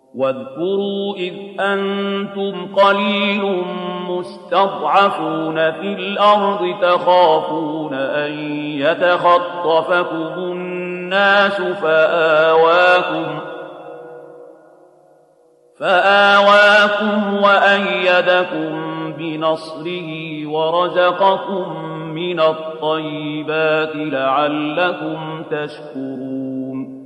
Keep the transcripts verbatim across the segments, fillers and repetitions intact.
واذكروا إذ أنتم قليل مستضعفون في الأرض تخافون أن يتخطفكم الناس فآواكم فآواكم وأيدكم بنصره ورزقكم من الطيبات لعلكم تشكرون.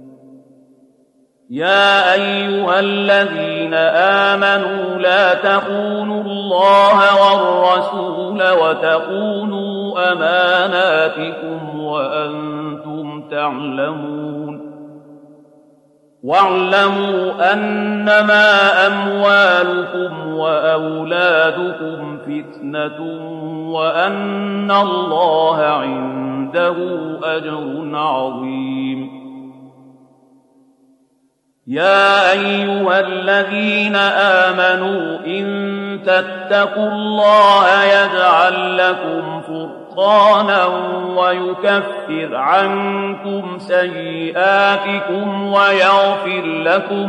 يا أيها الذين آمنوا لا تخونوا الله والرسول وتخونوا أماناتكم وأنتم تعلمون. واعلموا أنما أموالكم وأولادكم فتنة وأن الله عنده أجر عظيم. يا أيها الذين آمنوا إن تتقوا الله يجعل لكم فرقانا ويكفر عنكم سيئاتكم ويغفر لكم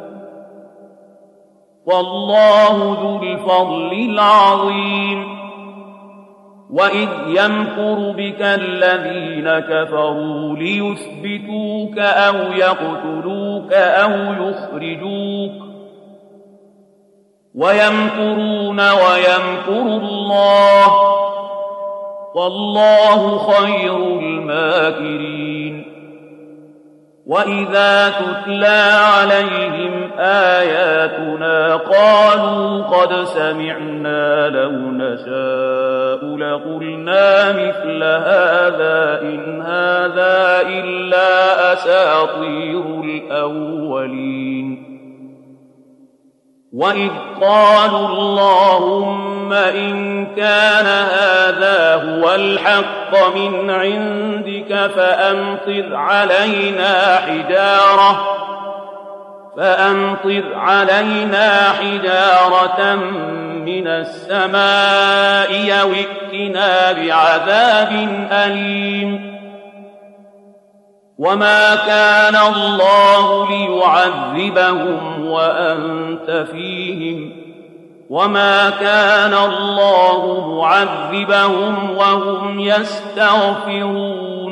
والله ذو الفضل العظيم. وإذ يمكر بك الذين كفروا ليثبتوك أو يقتلوك أو يخرجوك ويمكرون ويمكر الله والله خير الماكرين. وإذا تتلى عليهم آياتنا قالوا قد سمعنا لو نشاء لقلنا مثل هذا إن هذا إلا أساطير الأولين. وإذ قالوا اللهم إن كان هذا هو الحق من عندك فأمطر علينا حجارة فأمطر علينا حجارة من السماء أو ائتنا بعذاب أليم. وما كان الله ليعذبهم وأنت فيهم وما كان الله معذبهم وهم يستغفرون.